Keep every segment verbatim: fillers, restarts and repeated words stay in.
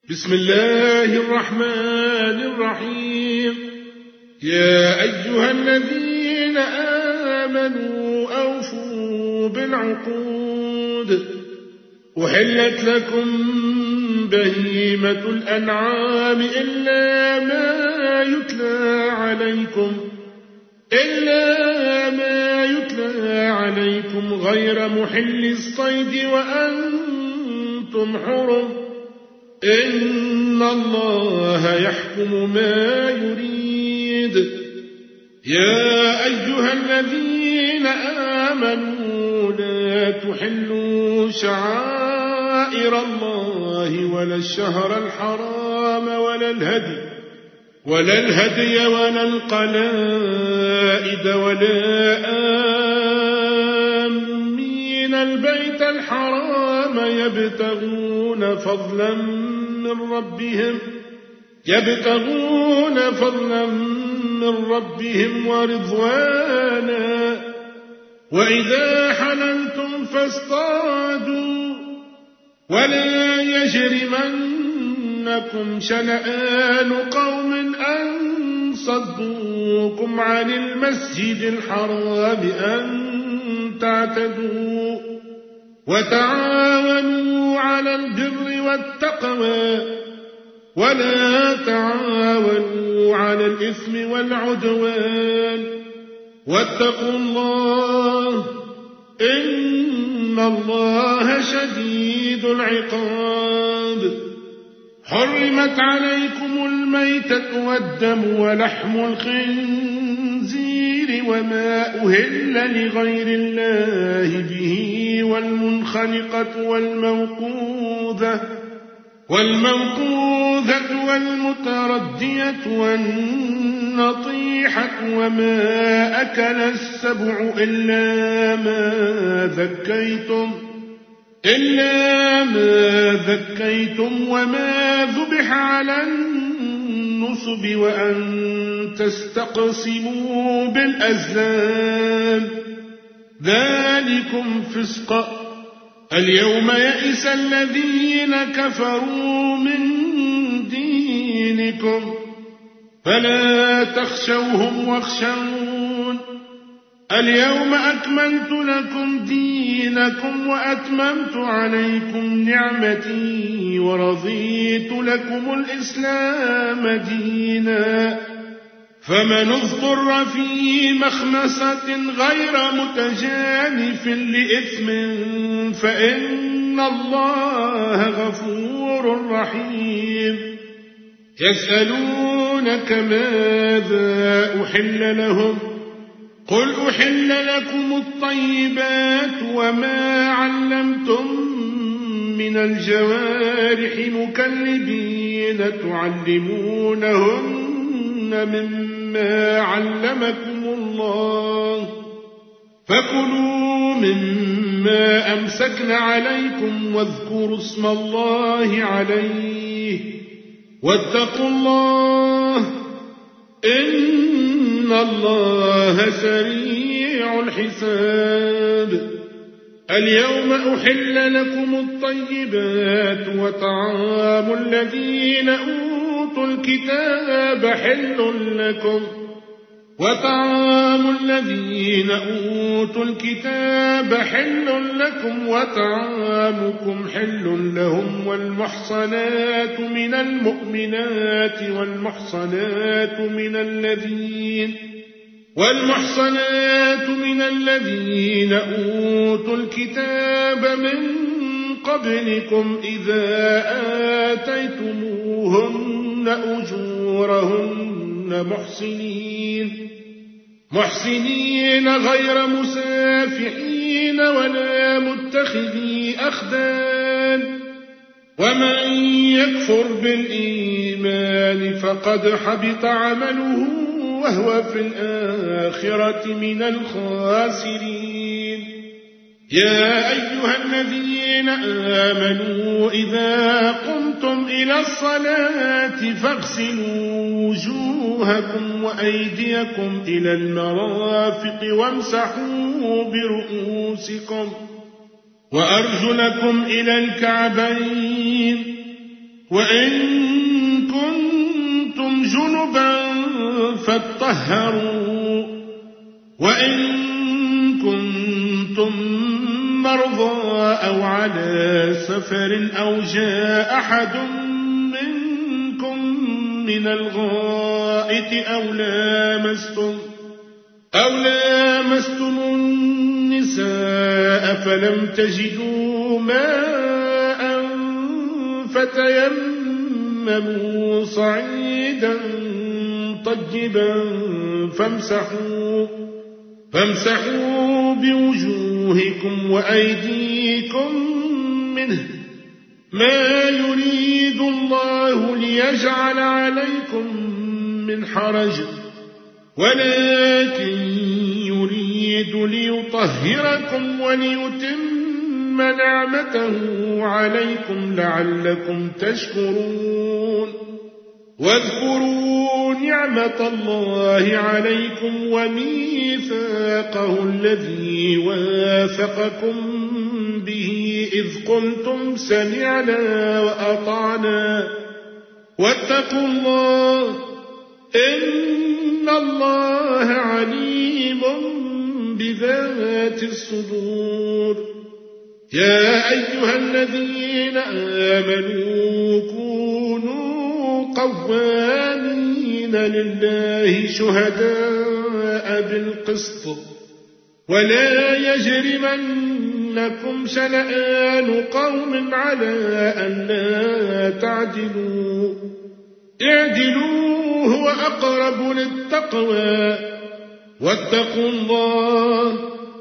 بسم الله الرحمن الرحيم. يا أيها الذين آمنوا أوفوا بالعقود. أحلت لكم بهيمة الأنعام إلا ما يتلى عليكم إلا ما يتلى عليكم غير محل الصيد وأنتم حرم. إن الله يحكم ما يريد. يا أيها الذين آمنوا لا تحلوا شعائر الله ولا الشهر الحرام ولا الهدي ولا الهدي ولا القلائد ولا آمين البيت الحرام يبتغون فضلا من ربهم يبتغون فضلا من ربهم ورضوانا. وإذا حللتم فاصطادوا ولا يجرمنكم شنآن قوم أن صدوكم عن المسجد الحرام أن تعتدوا. وتعاونوا على البر والتقوى ولا تعاونوا على الإثم والعدوان. واتقوا الله إن الله شديد العقاب. حرمت عليكم الميتة والدم ولحم الخنزير وما أهل لغير الله به والمنخنقة والموقوذة والموقوذة والمتردية والنطيحة وما أكل السبع إلا ما ذكيتم إلا ما ذكيتم وما ذبح على النصب وأن تستقسموا بالأزلام ذلكم فسق. اليوم يئس الذين كفروا من دينكم فلا تخشوهم واخشون. اليوم أكملت لكم دينكم وأتممت عليكم نعمتي ورضيت لكم الإسلام دينا. فمن اضطر في مخمصة غير متجانف لإثم فإن الله غفور رحيم. يسألونك ماذا أحل لهم قل أحل لكم الطيبات وما علمتم من الجوارح مكلبين تعلمونهن مما علمكم الله فكلوا مما أمسكن عليكم واذكروا اسم الله عليه واتقوا الله إن الله سريع الحساب. اليوم أحل لكم الطيبات وطعام الذين أوتوا الكتاب حل لكم وطعام الذين أوتوا الكتاب حل لكم وطعامكم حل لهم والمحصنات من المؤمنات والمحصنات من الذين والمحصنات من الذين أوتوا الكتاب من قبلكم إذا آتيتموهن أجورهن محسنين محسنين غير مسافحين ولا متخذي أخدان. ومن يكفر بالإيمان فقد حبط عمله وهو في الآخرة من الخاسرين. يا أيها الذين آمنوا إذا قمتم إلى الصلاة فاغسلوا وجوهكم وأيديكم إلى المرافق وامسحوا برؤوسكم وأرجلكم إلى الكعبين وإن كنتم جنبا فاطهروا وإن كنتم مرضى أو على سفر أو جاء أحد منكم من الغائط أو لامستم أو لامستم النساء فلم تجدوا ماء فتيمموا صعيدا طيبا فامسحوا فامسحوا بوجوهكم وأيديكم منه ما يريد الله ليجعل عليكم من حرج ولكن يريد ليطهركم وليتم نعمته عليكم لعلكم تشكرون واذكروا نعمة الله عليكم وميثاقه الذي واثقكم به إذ قلتم سمعنا وأطعنا واتقوا الله إن الله عليم بذات الصدور يا أيها الذين آمنوا كونوا قوامين لله شهداء بالقسط ولا يجرمنكم شنآن قوم على أن لا تعدلوا اعدلوا هو أقرب للتقوى واتقوا الله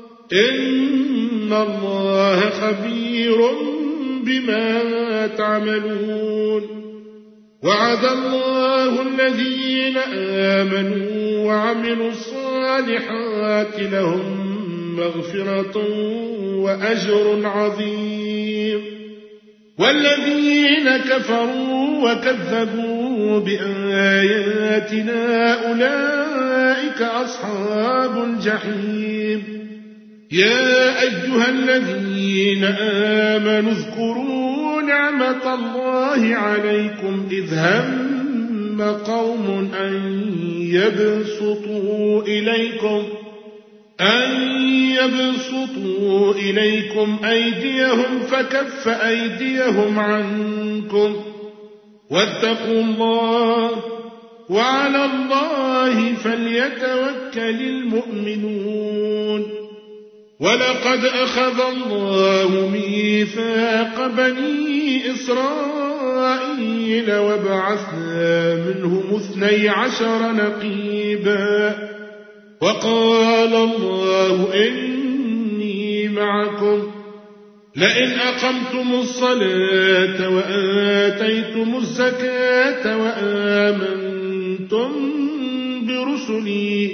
إن الله خبير بما تعملون وعد الله الذين آمنوا وعملوا الصالحات لهم مغفرة وأجر عظيم والذين كفروا وكذبوا بآياتنا أولئك أصحاب الجحيم يا أيها الذين آمنوا اذكروا نعمة الله عليكم إذ هم قوم أن يبسطوا إليكم أن يبسطوا إليكم أيديهم فكف أيديهم عنكم واتقوا الله وعلى الله فليتوكل المؤمنون ولقد أخذ الله ميثاق بني إسرائيل وبعثنا منهم اثني عشر نقيبا وقال الله إني معكم لئن أقمتم الصلاة وآتيتم الزكاة وآمنتم برسلي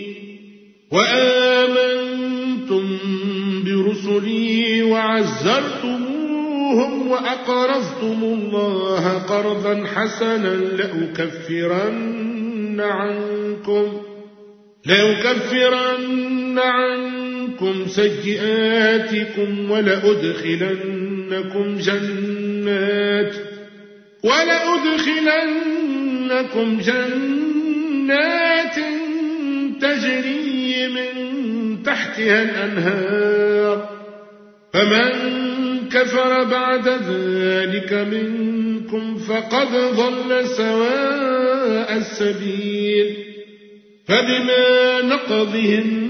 وآمنتم برسلي وعزرتموهم وأقرضتم الله قرضا حسنا لأكفرن عنكم لأكفرن عنكم سيئاتكم ولأدخلنكم جنات ولأدخلنكم جنات تجري من تحتها الأنهار فمن كفر بعد ذلك منكم فقد ضل سواء السبيل فبما نقضهم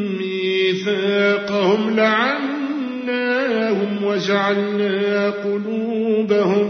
ميثاقهم لعناهم وجعلنا قلوبهم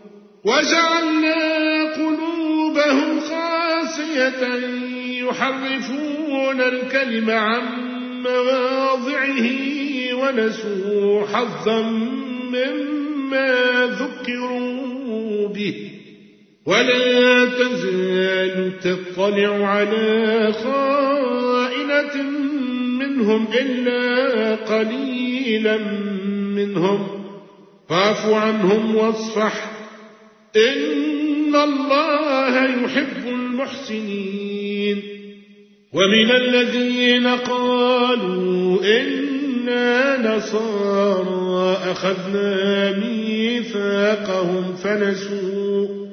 وجعلنا قلوبهم قاسية يحرفون الكلم عن مواضعه ونسوا حظا مما ذكروا به ولا تزال تطلع على خائنة منهم إلا قليلا منهم فاعف عنهم واصفح إن الله يحب المحسنين ومن الذين قالوا إنا نصارى أخذنا ميثاقهم فنسوا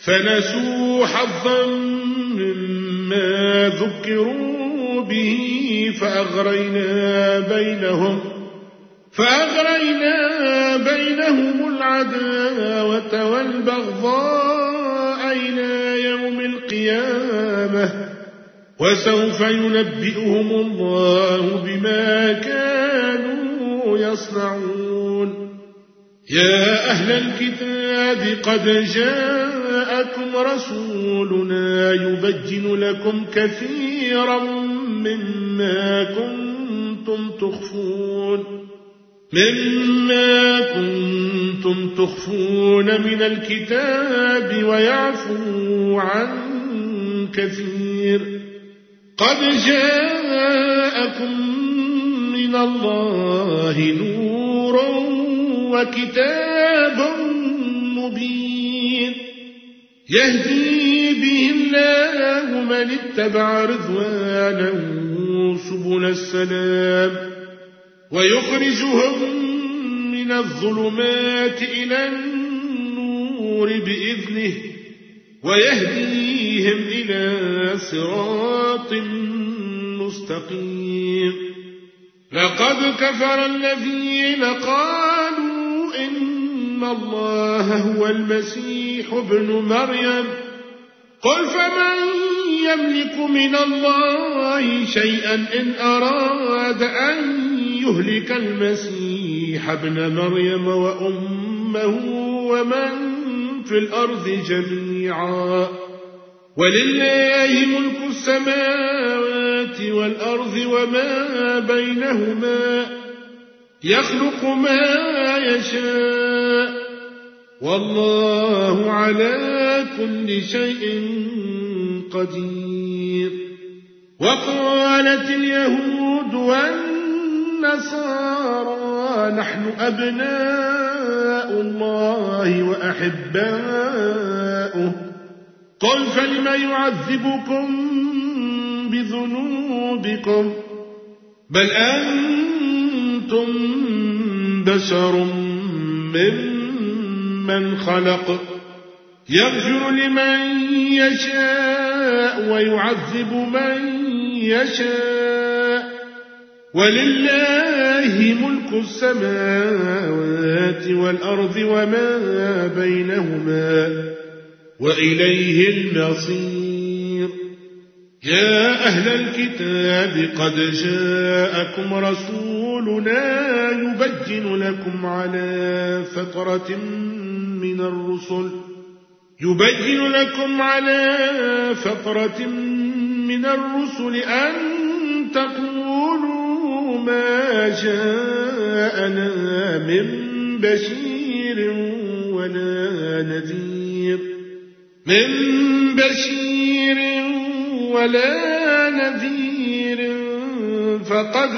فنسوا حظا مما ذكروا به فأغرينا بينهم فأغرينا بينهم العداوة والبغضاء إلى يوم القيامة وسوف ينبئهم الله بما كانوا يصنعون. يا أهل الكتاب قد جاءكم رسولنا يبين لكم كثيرا مما كنتم تخفون مما كنتم تخفون من الكتاب ويعفو عن كثير. قد جاءكم من الله نور وكتاب مبين يهدي به الله من اتبع رضوانه سبل السلام ويخرجهم من الظلمات إلى النور بإذنه ويهديهم إلى صراط مستقيم. لقد كفر الذين قالوا إن الله هو المسيح ابن مريم قل فمن يملك من الله شيئا إن أراد أن يهلك المسيح ابن مريم وأمه ومن في الأرض جميعا ولله ملك السماوات والأرض وما بينهما يخلق ما يشاء والله على كل شيء قدير. وقالت اليهود والنصارى نحن أبناء الله وأحباؤه قل فلم يعذبكم بذنوبكم بل أنتم بشر ممن خلق يغفر لمن يشاء ويعذب من يشاء ولله ملك السماوات والأرض وما بينهما وإليه المصير. يا أهل الكتاب قد جاءكم رسولنا يبين لكم على فترة من الرسل يبين لكم على فترة من الرسل أن تقولوا ما جاءنا من بشير ولا نذير من بشير ولا نذير فقد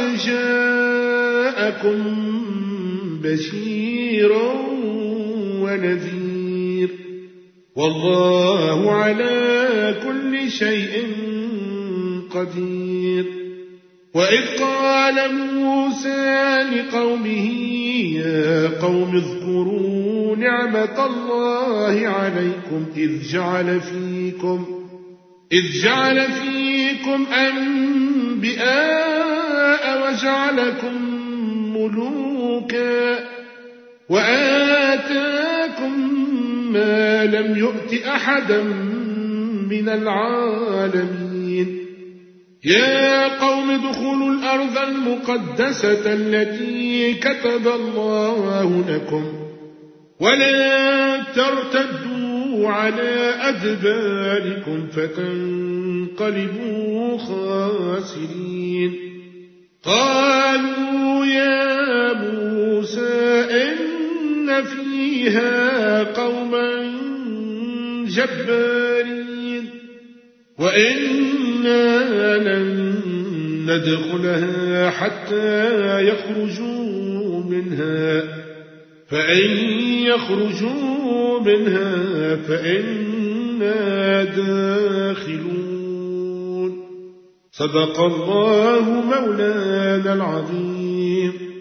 جاءكم بشير ونذير والله على كل شيء قدير. وإذ قال موسى لقومه يا قوم اذكروا نعمة الله عليكم إذ جعل فيكم إذ جعل فيكم أنبياء وجعلكم ملوكا وآتاكم ما لم يؤت أحدا من العالمين. يا قوم ادخلوا الأرض المقدسة التي كتب الله لكم ولا ترتدوا على أدباركم فتنقلبوا خاسرين. قالوا يا موسى إن فيها قوما جبارين وإنا لن ندخلها حتى يخرجوا منها فإن يخرجوا منها فإنا داخلون. صدق الله مولانا العظيم.